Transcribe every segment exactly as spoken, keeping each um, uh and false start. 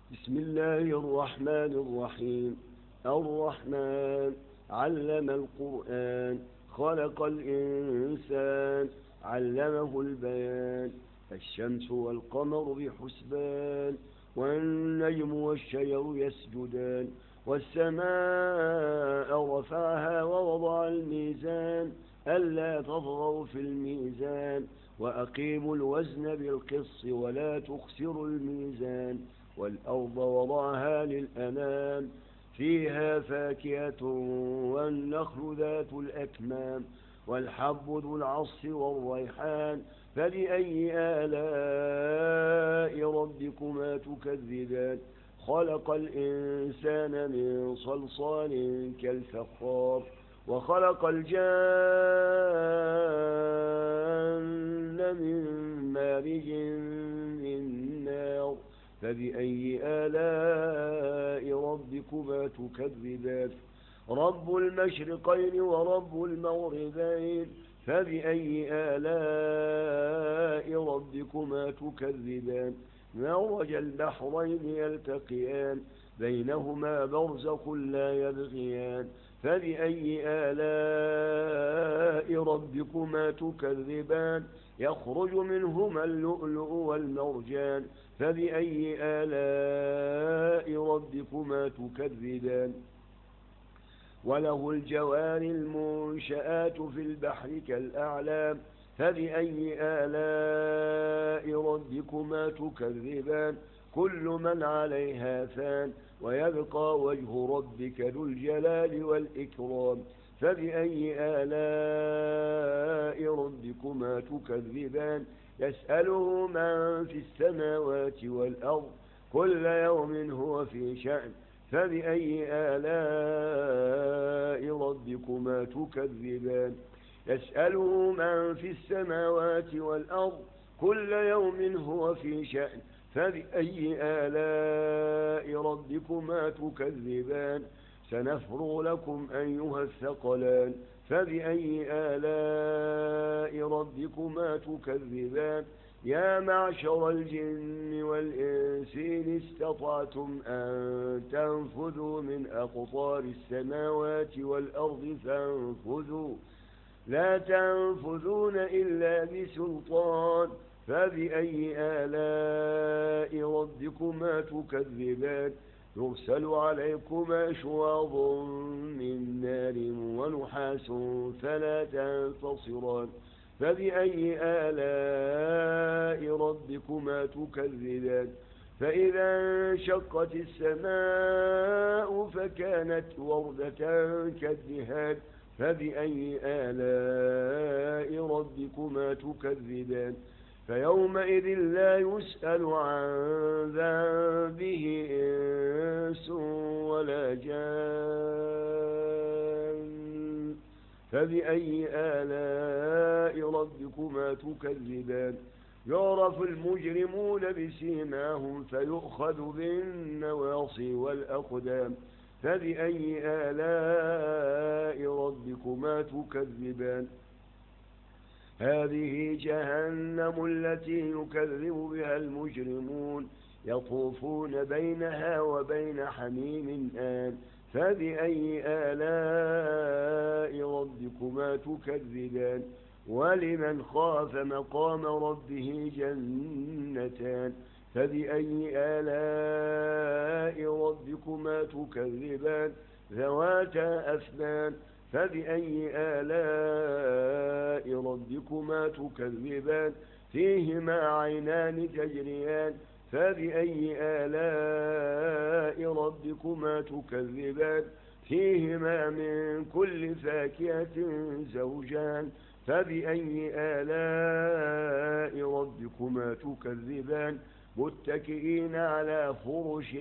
بسم الله الرحمن الرحيم. الرحمن علم القرآن، خلق الإنسان، علمه البيان. الشمس والقمر بحسبان، والنجم والشجر يسجدان، والسماء رفعها ووضع الميزان ألا تطغوا في الميزان، وأقيموا الوزن بالقسط ولا تخسروا الميزان. والأرض وضعها للأنام، فيها فاكهة والنخل ذات الأكمام، والحب ذو العصف والريحان. فبأي آلاء ربكما تكذبان؟ خلق الإنسان من صلصال كالفخار، وخلق الجان من مارج من نار. فبأي آلاء ربكما تكذبان؟ رب المشرقين ورب المغربين، فبأي آلاء ربكما تكذبان؟ مرج البحرين يلتقيان، بينهما برزخ لا يبغيان. فبأي آلاء ربكما تكذبان؟ يخرج منهما اللؤلؤ والمرجان. فبأي آلاء ربكما تكذبان؟ وله الجوار المنشآت في البحر كالأعلام. فبأي آلاء ربكما تكذبان؟ كل من عليها فان، ويبقى وجه ربك ذو الجلال والإكرام. فبأي آلاء ربكما تكذبان؟ يسأله من في السماوات والأرض، كل يوم هو في شأن. فبأي آلاء ربكما تكذبان؟ يسأله من في السماوات والأرض، كل يوم هو في شأن. فبأي آلاء ربكما تكذبان؟ سنفرغ لكم أيها الثقلان. فبأي آلاء ربكما تكذبان؟ يا معشر الجن والإنس إن استطعتم أن تنفذوا من أقطار السماوات والأرض فانفذوا، لا تنفذون إلا بسلطان. فبأي آلاء ربكما تكذبان؟ يرسل عليكما شواظ من نار ونحاس فلا تنتصران. فبأي آلاء ربكما تكذبان؟ فإذا انشقت السماء فكانت وردة كالدهان. فبأي آلاء ربكما تكذبان؟ فيومئذ لا يسأل عن ذنبه إنس ولا جان. فبأي آلاء ربكما تكذبان؟ يعرف المجرمون بسيماهم فيؤخذ بالنواصي والأقدام. فبأي آلاء ربكما تكذبان؟ هذه جهنم التي يكذب بها المجرمون، يطوفون بينها وبين حميم آن. فبأي آلاء ربكما تكذبان؟ ولمن خاف مقام ربه جنتان. فبأي آلاء ربكما تكذبان؟ ذواتا أفنان. فبأي آلاء ربكما تكذبان؟ فيهما عينان تجريان. فبأي آلاء ربكما تكذبان؟ فيهما من كل فاكهة زوجان. فبأي آلاء ربكما تكذبان؟ متكئين على فرش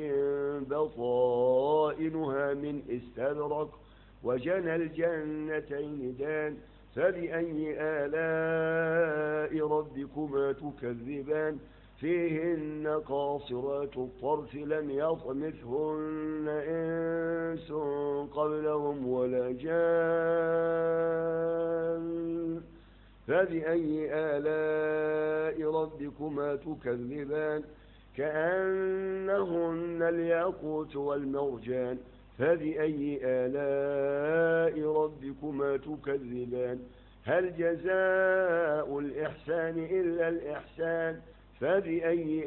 بطائنها من استبرق، وجنى الجنتين دان. فبأي آلاء ربكما تكذبان؟ فيهن قاصرات الطرف لم يطمثهن إنس قبلهم ولا جان. فبأي آلاء ربكما تكذبان؟ كأنهن الياقوت والمرجان فبأي آلاء ربكما تكذبان هل جزاء الإحسان إلا الإحسان فبأي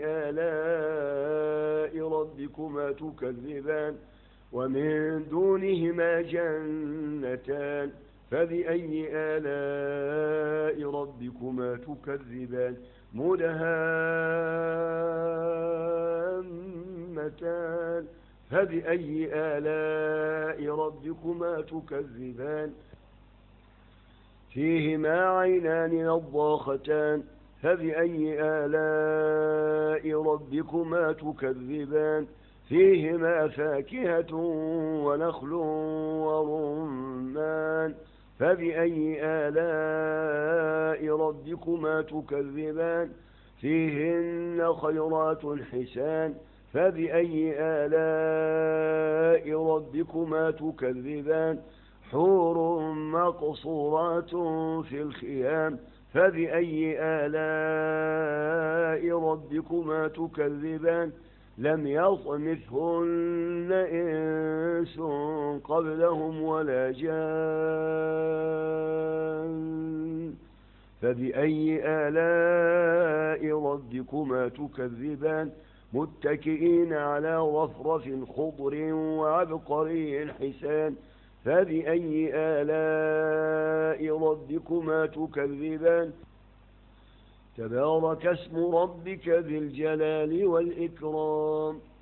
آلاء ربكما تكذبان ومن دونهما جنتان فبأي آلاء ربكما تكذبان مدهامتان فبأي آلاء ربكما تكذبان فيهما عينان نضاختان فبأي آلاء ربكما تكذبان فيهما فاكهة ونخل ورمان فبأي آلاء ربكما تكذبان فيهن خيرات حسان فبأي آلاء ربكما تكذبان حور مقصورات في الخيام فبأي آلاء ربكما تكذبان لم يطمثهن إنس قبلهم ولا جان فبأي آلاء ربكما تكذبان متكئين على رفرف خضر وعبقري حسان فبأي آلاء ربكما تكذبان تبارك اسم ربك ذي الجلال والإكرام